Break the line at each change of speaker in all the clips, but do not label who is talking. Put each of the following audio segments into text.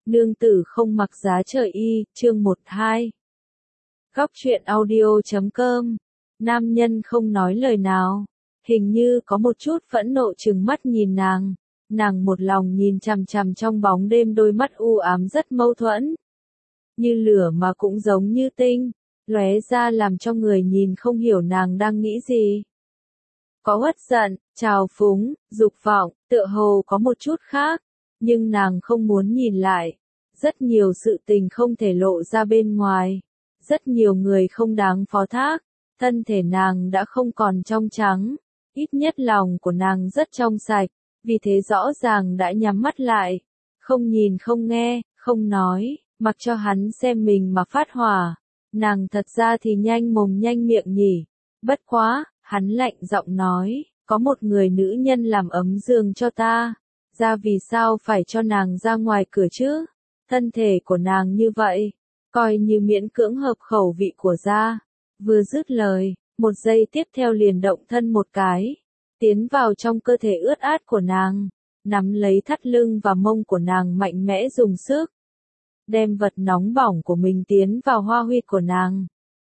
Nương tử không mặc giá trời y, chương 12. Góc truyện audio.com. Nam nhân không nói lời nào, hình như có một chút phẫn nộ trừng mắt nhìn nàng. Nàng một lòng nhìn chằm chằm trong bóng đêm, đôi mắt u ám rất mâu thuẫn. Như lửa mà cũng giống như tinh, lóe ra làm cho người nhìn không hiểu nàng đang nghĩ gì. Có uất giận, trào phúng, dục vọng, tựa hồ có một chút khác, nhưng nàng không muốn nhìn lại. Rất nhiều sự tình không thể lộ ra bên ngoài, rất nhiều người không đáng phó thác, thân thể nàng đã không còn trong trắng, ít nhất lòng của nàng rất trong sạch, vì thế rõ ràng đã nhắm mắt lại, không nhìn không nghe, không nói, mặc cho hắn xem mình mà phát hỏa. Nàng thật ra thì nhanh mồm nhanh miệng nhỉ, bất quá, hắn lạnh giọng nói, có một người nữ nhân làm ấm giường cho ta, ra vì sao phải cho nàng ra ngoài cửa chứ? Thân thể của nàng như vậy, coi như miễn cưỡng hợp khẩu vị của gia. Vừa dứt lời, một giây tiếp theo liền động thân một cái, tiến vào trong cơ thể ướt át của nàng, nắm lấy thắt lưng và mông của nàng mạnh mẽ dùng sức, đem vật nóng bỏng của mình tiến vào hoa huyệt của nàng.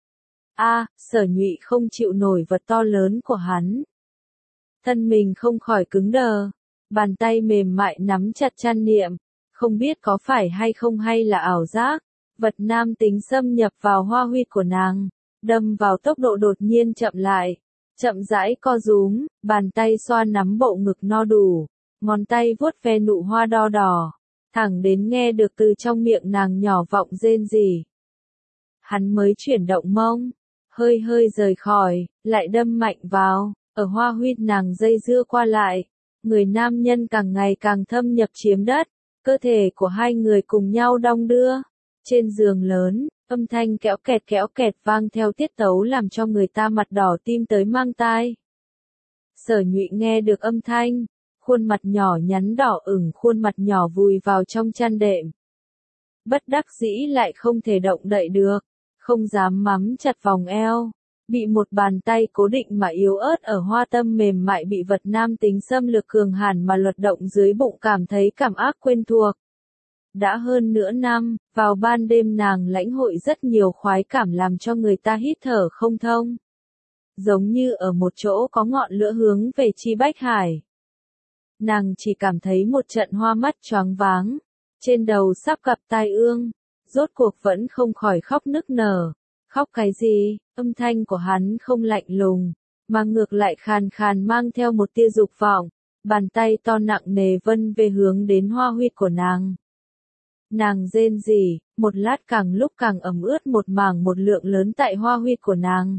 Sở Nhụy không chịu nổi vật to lớn của hắn. Thân mình không khỏi cứng đờ, bàn tay mềm mại nắm chặt chăn niệm, không biết có phải hay không hay là ảo giác, vật nam tính xâm nhập vào hoa huyệt của nàng, đâm vào tốc độ đột nhiên chậm lại, chậm rãi co rúm, bàn tay xoa nắm bộ ngực no đủ, ngón tay vuốt ve nụ hoa đo đỏ, thẳng đến nghe được từ trong miệng nàng nhỏ vọng rên rỉ. Hắn mới chuyển động mông, hơi hơi rời khỏi, lại đâm mạnh vào, ở hoa huyệt nàng dây dưa qua lại, người nam nhân càng ngày càng thâm nhập chiếm đất, cơ thể của hai người cùng nhau đong đưa. Trên giường lớn, âm thanh kéo kẹt vang theo tiết tấu làm cho người ta mặt đỏ tim tới mang tai. Sở Nhụy nghe được âm thanh, khuôn mặt nhỏ nhắn đỏ ửng, khuôn mặt nhỏ vùi vào trong chăn đệm. Bất đắc dĩ lại không thể động đậy được, không dám mắm chặt vòng eo, bị một bàn tay cố định mà yếu ớt ở hoa tâm mềm mại bị vật nam tính xâm lược cường hàn mà luật động dưới bụng, cảm thấy cảm ác quen thuộc. Đã hơn nửa năm, vào ban đêm nàng lãnh hội rất nhiều khoái cảm làm cho người ta hít thở không thông. Giống như ở một chỗ có ngọn lửa hướng về chi bách hải. Nàng chỉ cảm thấy một trận hoa mắt choáng váng, trên đầu sắp gặp tai ương, rốt cuộc vẫn không khỏi khóc nức nở. Khóc cái gì? Âm thanh của hắn không lạnh lùng, mà ngược lại khàn khàn mang theo một tia dục vọng, bàn tay to nặng nề vân về hướng đến hoa huyệt của nàng. Nàng rên rỉ, một lát càng lúc càng ẩm ướt một mảng một lượng lớn tại hoa huyệt của nàng.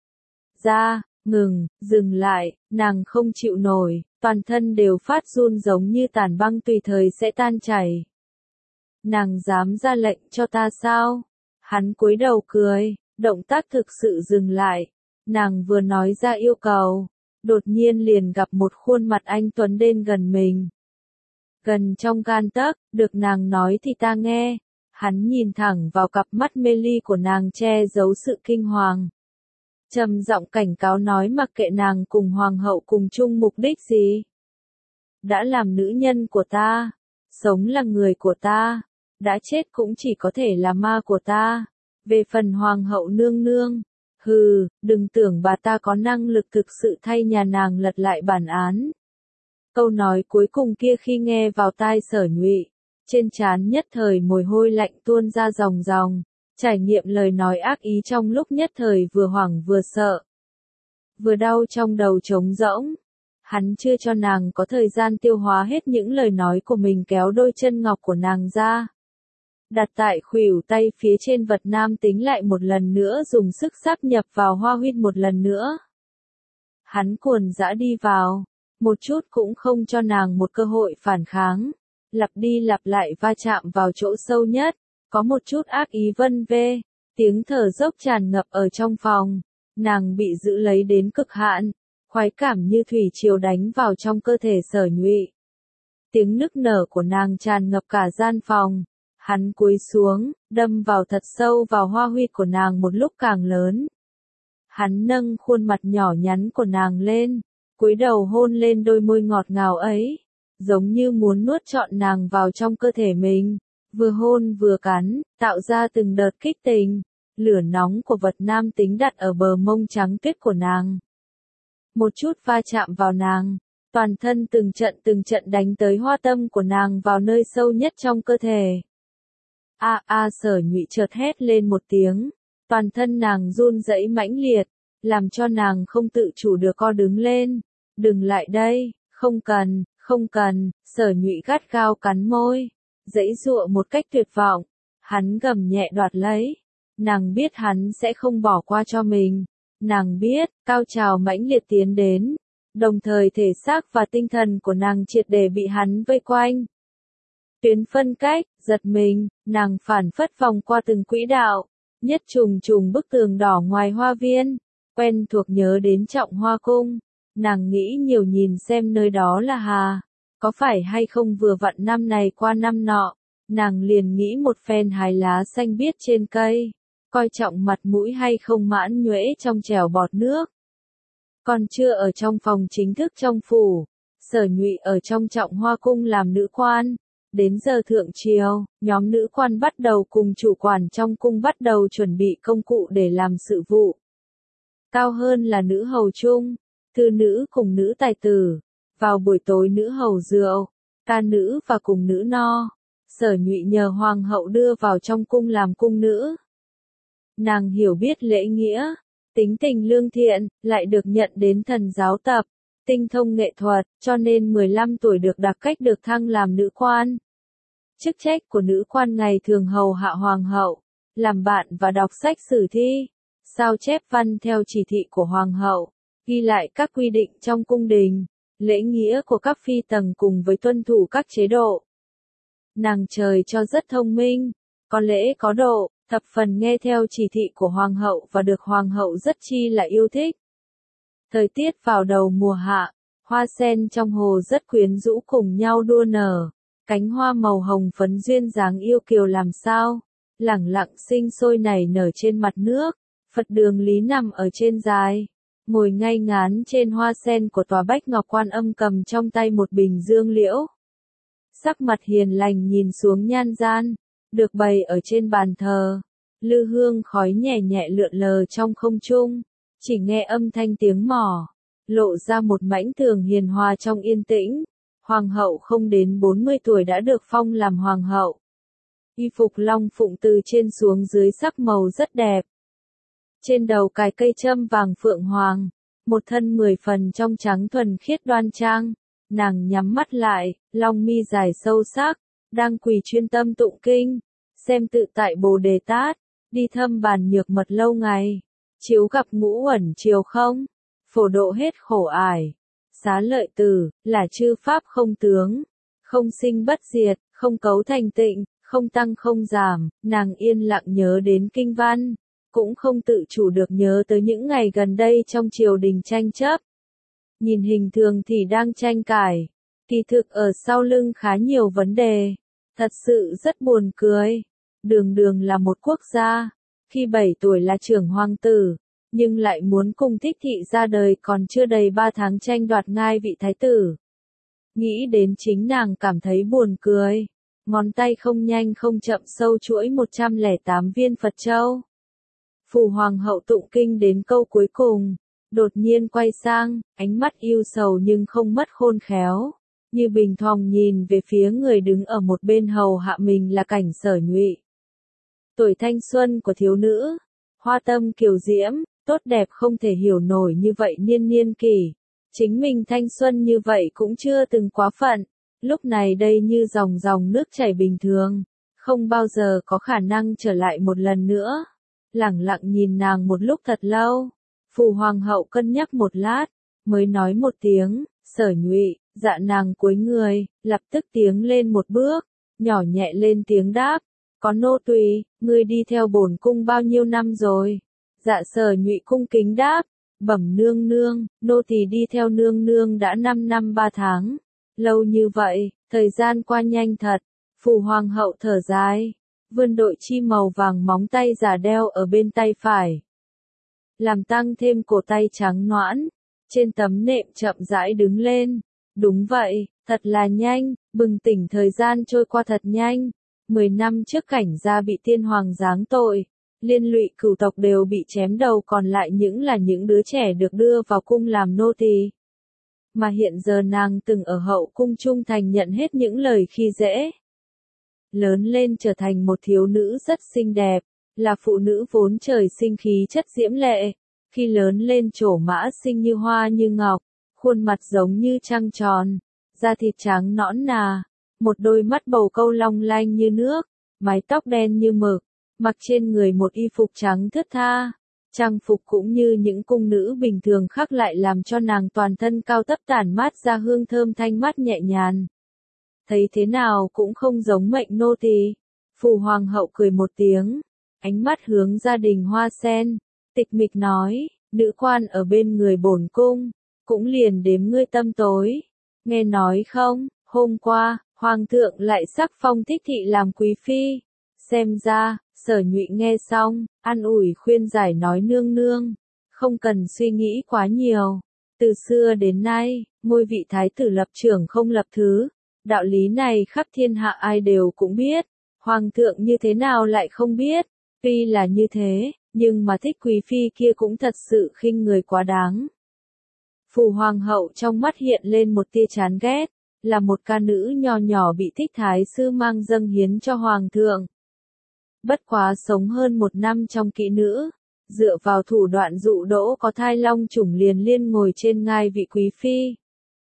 Dừng lại, nàng không chịu nổi, toàn thân đều phát run giống như tàn băng tùy thời sẽ tan chảy. Nàng dám ra lệnh cho ta sao? Hắn cúi đầu cười, động tác thực sự dừng lại. Nàng vừa nói ra yêu cầu, đột nhiên liền gặp một khuôn mặt anh tuấn đến gần mình. Gần trong gan tấc, được nàng nói thì ta nghe. Hắn nhìn thẳng vào cặp mắt mê ly của nàng, che giấu sự kinh hoàng. Trầm giọng cảnh cáo nói mặc kệ nàng cùng hoàng hậu cùng chung mục đích gì. Đã làm nữ nhân của ta, sống là người của ta, đã chết cũng chỉ có thể là ma của ta. Về phần hoàng hậu nương nương, đừng tưởng bà ta có năng lực thực sự thay nhà nàng lật lại bản án. Câu nói cuối cùng kia khi nghe vào tai Sở Nhụy, trên trán nhất thời mồ hôi lạnh tuôn ra ròng ròng, trải nghiệm lời nói ác ý trong lúc nhất thời vừa hoảng vừa sợ. Vừa đau trong đầu trống rỗng, hắn chưa cho nàng có thời gian tiêu hóa hết những lời nói của mình, kéo đôi chân ngọc của nàng ra. Đặt tại khuỷu tay phía trên vật nam tính, lại một lần nữa dùng sức sáp nhập vào hoa huyệt một lần nữa. Hắn cuồn dã đi vào, một chút cũng không cho nàng một cơ hội phản kháng, lặp đi lặp lại va chạm vào chỗ sâu nhất, có một chút ác ý vân vê, tiếng thở dốc tràn ngập ở trong phòng, nàng bị giữ lấy đến cực hạn, khoái cảm như thủy triều đánh vào trong cơ thể Sở Nhụy. Tiếng nức nở của nàng tràn ngập cả gian phòng. Hắn cúi xuống, đâm vào thật sâu vào hoa huyệt của nàng một lúc càng lớn. Hắn nâng khuôn mặt nhỏ nhắn của nàng lên, cúi đầu hôn lên đôi môi ngọt ngào ấy, giống như muốn nuốt trọn nàng vào trong cơ thể mình. vừa hôn vừa cắn, tạo ra từng đợt kích tình. Lửa nóng của vật nam tính đặt ở bờ mông trắng tuyết của nàng. Một chút va chạm vào nàng, toàn thân từng trận đánh tới hoa tâm của nàng vào nơi sâu nhất trong cơ thể. Sở Nhụy chợt hét lên một tiếng, toàn thân nàng run rẩy mãnh liệt, làm cho nàng không tự chủ được co đứng lên. Đừng lại đây, không cần, Sở Nhụy gắt gao cắn môi, giãy giụa một cách tuyệt vọng. Hắn gầm nhẹ đoạt lấy. Nàng biết hắn sẽ không bỏ qua cho mình. Nàng biết, cao trào mãnh liệt tiến đến. Đồng thời thể xác và tinh thần của nàng triệt để bị hắn vây quanh. Tuyến phân cách, giật mình, nàng phản phất vòng qua từng quỹ đạo. Nhất trùng bức tường đỏ ngoài hoa viên. Quen thuộc nhớ đến Trọng Hoa Cung. Nàng nghĩ nhiều nhìn xem nơi đó là Hà. Có phải hay không vừa vặn năm này qua năm nọ. Nàng liền nghĩ một phen hái lá xanh biếc trên cây. Coi trọng mặt mũi hay không mãn nhuễ trong trèo bọt nước. Còn chưa ở trong phòng chính thức trong phủ, Sở Nhụy ở trong Trọng Hoa Cung làm nữ quan. Đến giờ thượng triều, nhóm nữ quan bắt đầu cùng chủ quản trong cung bắt đầu chuẩn bị công cụ để làm sự vụ. Cao hơn là nữ hầu chung, thư nữ cùng nữ tài tử. Vào buổi tối nữ hầu rượu, ca nữ và cùng nữ no. Sở Nhụy nhờ hoàng hậu đưa vào trong cung làm cung nữ. Nàng hiểu biết lễ nghĩa, tính tình lương thiện, lại được nhận đến thần giáo tập, tinh thông nghệ thuật, cho nên 15 tuổi được đặc cách được thăng làm nữ quan. Chức trách của nữ quan ngày thường hầu hạ hoàng hậu, làm bạn và đọc sách sử thi, sao chép văn theo chỉ thị của hoàng hậu, ghi lại các quy định trong cung đình, lễ nghĩa của các phi tầng cùng với tuân thủ các chế độ. Nàng trời cho rất thông minh, có lễ có độ, thập phần nghe theo chỉ thị của hoàng hậu và được hoàng hậu rất chi là yêu thích. Thời tiết vào đầu mùa hạ, hoa sen trong hồ rất quyến rũ cùng nhau đua nở, cánh hoa màu hồng phấn duyên dáng yêu kiều làm sao, lẳng lặng sinh sôi nảy nở trên mặt nước. Phật Đường Lý nằm ở trên dài, ngồi ngay ngắn trên hoa sen của tòa Bách Ngọc Quan Âm cầm trong tay một bình dương liễu. Sắc mặt hiền lành nhìn xuống nhan gian, được bày ở trên bàn thờ, lư hương khói nhẹ nhẹ lượn lờ trong không trung, chỉ nghe âm thanh tiếng mỏ, lộ ra một mảnh tường hiền hòa trong yên tĩnh. Hoàng hậu không đến 40 tuổi đã được phong làm hoàng hậu. Y phục long phụng từ trên xuống dưới sắc màu rất đẹp. Trên đầu cài cây châm vàng phượng hoàng, một thân 10 phần trong trắng thuần khiết đoan trang. Nàng nhắm mắt lại, long mi dài sâu sắc, đang quỳ chuyên tâm tụng kinh, xem tự tại Bồ Đề Tát, đi thâm bàn nhược mật lâu ngày, chiếu gặp ngũ uẩn chiều không, phổ độ hết khổ ải, xá lợi tử, là chư pháp không tướng, không sinh bất diệt, không cấu thành tịnh, không tăng không giảm. Nàng yên lặng nhớ đến kinh văn, cũng không tự chủ được nhớ tới những ngày gần đây trong triều đình tranh chấp. Nhìn hình thường thì đang tranh cãi, kỳ thực ở sau lưng khá nhiều vấn đề. Thật sự rất buồn cười. Đường Đường là một quốc gia, khi 7 tuổi là trưởng hoàng tử, nhưng lại muốn cùng Thích thị ra đời còn chưa đầy 3 tháng tranh đoạt ngai vị thái tử. Nghĩ đến chính nàng cảm thấy buồn cười, ngón tay không nhanh không chậm sâu chuỗi 108 viên Phật châu. Phù hoàng hậu tụng kinh đến câu cuối cùng, đột nhiên quay sang, ánh mắt yêu sầu nhưng không mất khôn khéo, như bình thòng nhìn về phía người đứng ở một bên hầu hạ mình là Cảnh Sở Nhụy. Tuổi thanh xuân của thiếu nữ, hoa tâm kiều diễm, tốt đẹp không thể hiểu nổi như vậy niên kỷ. Chính mình thanh xuân như vậy cũng chưa từng quá phận, lúc này đây như dòng nước chảy bình thường, không bao giờ có khả năng trở lại một lần nữa. Lẳng lặng nhìn nàng một lúc thật lâu, Phù hoàng hậu cân nhắc một lát, mới nói một tiếng, Sở Nhụy. Dạ nàng cúi người, lập tức tiến lên một bước, nhỏ nhẹ lên tiếng đáp, có nô tùy, ngươi đi theo bổn cung bao nhiêu năm rồi? Dạ Sở Nhụy cung kính đáp, bẩm nương nương, nô tỳ đi theo nương nương đã 5 năm 3 tháng, lâu như vậy, thời gian qua nhanh thật. Phù hoàng hậu thở dài, vươn đội chi màu vàng móng tay giả đeo ở bên tay phải, làm tăng thêm cổ tay trắng nõn, trên tấm nệm chậm rãi đứng lên. Đúng vậy, thật là nhanh, bừng tỉnh thời gian trôi qua thật nhanh. 10 năm trước Cảnh gia bị tiên hoàng giáng tội, liên lụy cửu tộc đều bị chém đầu, còn lại là những đứa trẻ được đưa vào cung làm nô tỳ. Mà hiện giờ nàng từng ở hậu cung trung thành nhận hết những lời khi dễ. Lớn lên trở thành một thiếu nữ rất xinh đẹp, là phụ nữ vốn trời sinh khí chất diễm lệ. Khi lớn lên trổ mã xinh như hoa như ngọc, khuôn mặt giống như trăng tròn, da thịt trắng nõn nà, một đôi mắt bầu câu long lanh như nước, mái tóc đen như mực, mặc trên người một y phục trắng thướt tha. Trang phục cũng như những cung nữ bình thường khác lại làm cho nàng toàn thân cao thấp tản mát ra hương thơm thanh mát nhẹ nhàng. Thấy thế nào cũng không giống mệnh nô tỳ. Phù hoàng hậu cười một tiếng, ánh mắt hướng gia đình Hoa Sen, tịch mịch nói, nữ quan ở bên người bổn cung, cũng liền đếm ngươi tâm tối. Nghe nói không, hôm qua, hoàng thượng lại sắc phong Thích thị làm quý phi. Xem ra, Sở Nhụy nghe xong, an ủi khuyên giải nói nương nương, không cần suy nghĩ quá nhiều. Từ xưa đến nay, ngôi vị thái tử lập trưởng không lập thứ. Đạo lý này khắp thiên hạ ai đều cũng biết. Hoàng thượng như thế nào lại không biết. Tuy là như thế, nhưng mà Thích quý phi kia cũng thật sự khinh người quá đáng. Phù hoàng hậu trong mắt hiện lên một tia chán ghét, là một ca nữ nho nhỏ bị Thích thái sư mang dâng hiến cho hoàng thượng. Bất quá sống hơn 1 năm trong kỹ nữ, dựa vào thủ đoạn dụ dỗ có thai long chủng liền liên ngồi trên ngai vị quý phi.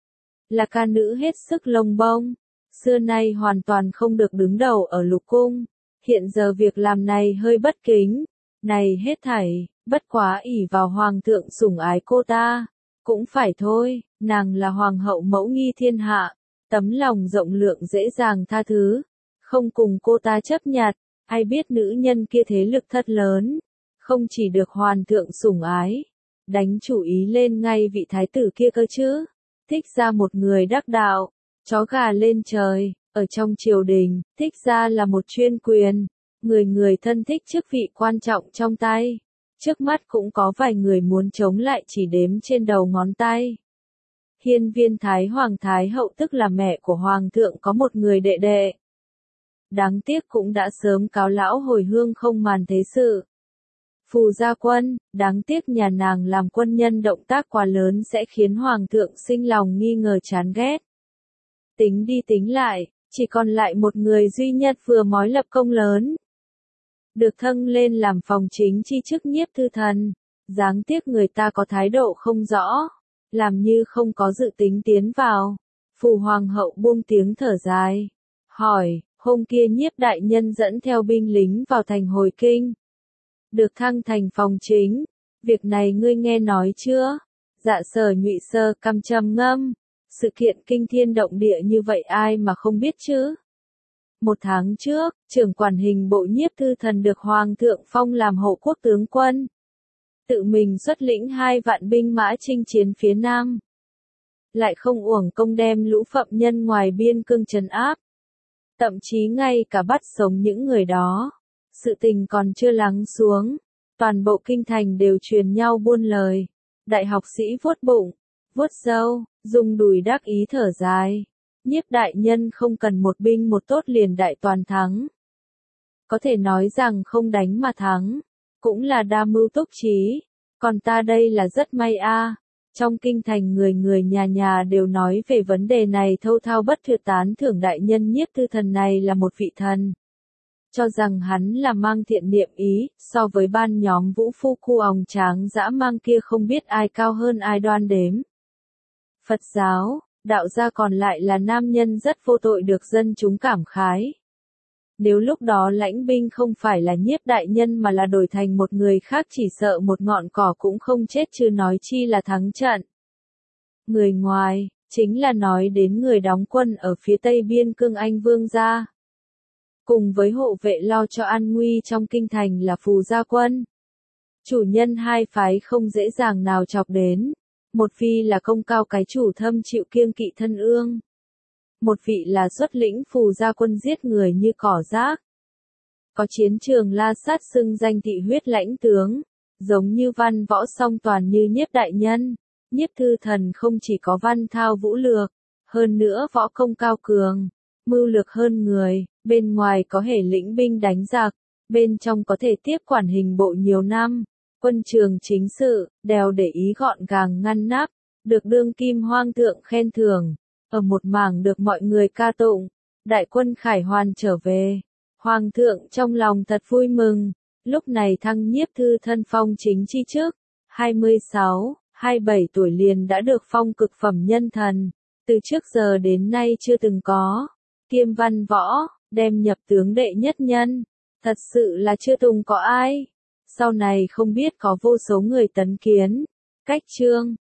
Là ca nữ hết sức lông bông, xưa nay hoàn toàn không được đứng đầu ở lục cung, hiện giờ việc làm này hơi bất kính, này hết thảy, bất quá ỷ vào hoàng thượng sủng ái cô ta, cũng phải thôi, nàng là hoàng hậu mẫu nghi thiên hạ, tấm lòng rộng lượng dễ dàng tha thứ, không cùng cô ta chấp nhặt. Ai biết nữ nhân kia thế lực thật lớn, không chỉ được hoàng thượng sủng ái, đánh chủ ý lên ngay vị thái tử kia cơ chứ. Thích ra một người đắc đạo, chó gà lên trời, ở trong triều đình, Thích ra là một chuyên quyền, người người thân thích chức vị quan trọng trong tay. Trước mắt cũng có vài người muốn chống lại chỉ đếm trên đầu ngón tay. Hiên viên Thái Hoàng Thái Hậu tức là mẹ của Hoàng thượng có một người đệ đệ. Đáng tiếc cũng đã sớm cáo lão hồi hương không màn thế sự. Phù Gia Quân, đáng tiếc nhà nàng làm quân nhân động tác quá lớn sẽ khiến Hoàng thượng sinh lòng nghi ngờ chán ghét. Tính đi tính lại, chỉ còn lại một người duy nhất vừa mới lập công lớn. Được thăng lên làm phòng chính chi chức Nhiếp Thư Thần, đáng tiếc người ta có thái độ không rõ, làm như không có dự tính tiến vào. Phù Hoàng hậu buông tiếng thở dài, hỏi, hôm kia Nhiếp đại nhân dẫn theo binh lính vào thành hồi kinh. Được thăng thành phòng chính, việc này ngươi nghe nói chưa? Dạ Sở Nhụy sơ căm trầm ngâm, sự kiện kinh thiên động địa như vậy ai mà không biết chứ? 1 tháng trước, trưởng quản hình bộ Nhiếp Thư Thần được Hoàng thượng phong làm hộ quốc tướng quân. Tự mình xuất lĩnh 2 vạn binh mã chinh chiến phía Nam. Lại không uổng công đem lũ phạm nhân ngoài biên cương trấn áp. Thậm chí ngay cả bắt sống những người đó. Sự tình còn chưa lắng xuống. Toàn bộ kinh thành đều truyền nhau buôn lời. Đại học sĩ vuốt bụng, vuốt râu, dùng đùi đắc ý thở dài. Nhiếp đại nhân không cần một binh một tốt liền đại toàn thắng. Có thể nói rằng không đánh mà thắng, cũng là đa mưu túc trí. Còn ta đây là rất may a. Trong kinh thành người người nhà nhà đều nói về vấn đề này thâu thao bất tuyệt tán thưởng đại nhân Nhiếp Thư Thần này là một vị thần. Cho rằng hắn là mang thiện niệm ý, so với ban nhóm vũ phu cu òng tráng dã mang kia không biết ai cao hơn ai đoan đếm. Phật giáo, đạo gia còn lại là nam nhân rất vô tội được dân chúng cảm khái. Nếu lúc đó lãnh binh không phải là Nhiếp đại nhân mà là đổi thành một người khác chỉ sợ một ngọn cỏ cũng không chết chứ nói chi là thắng trận. Người ngoài, chính là nói đến người đóng quân ở phía tây biên cương Anh Vương gia. Cùng với hộ vệ lo cho an nguy trong kinh thành là Phù Gia Quân. Chủ nhân 2 phái không dễ dàng nào chọc đến. Một vị là công cao cái chủ thâm chịu kiêng kỵ thân ương. Một vị là xuất lĩnh Phù Gia Quân giết người như cỏ rác. Có chiến trường la sát xưng danh thị huyết lãnh tướng, giống như văn võ song toàn như Nhiếp đại nhân. Nhiếp Thư Thần không chỉ có văn thao vũ lược, hơn nữa võ công cao cường. mưu lược hơn người, bên ngoài có thể lĩnh binh đánh giặc, bên trong có thể tiếp quản hình bộ nhiều năm, quân trường chính sự, đều để ý gọn gàng ngăn nắp, được đương kim hoàng thượng khen thưởng, ở một mảng được mọi người ca tụng, đại quân khải hoàn trở về. Hoàng thượng trong lòng thật vui mừng, lúc này thăng nhiếp thư thân phong chính tri chức, 26, 27 tuổi liền đã được phong cực phẩm nhân thần, từ trước giờ đến nay chưa từng có, kiêm văn võ, đem nhập tướng đệ nhất nhân, thật sự là chưa từng có ai, sau này không biết có vô số người tấn kiến, cách chương.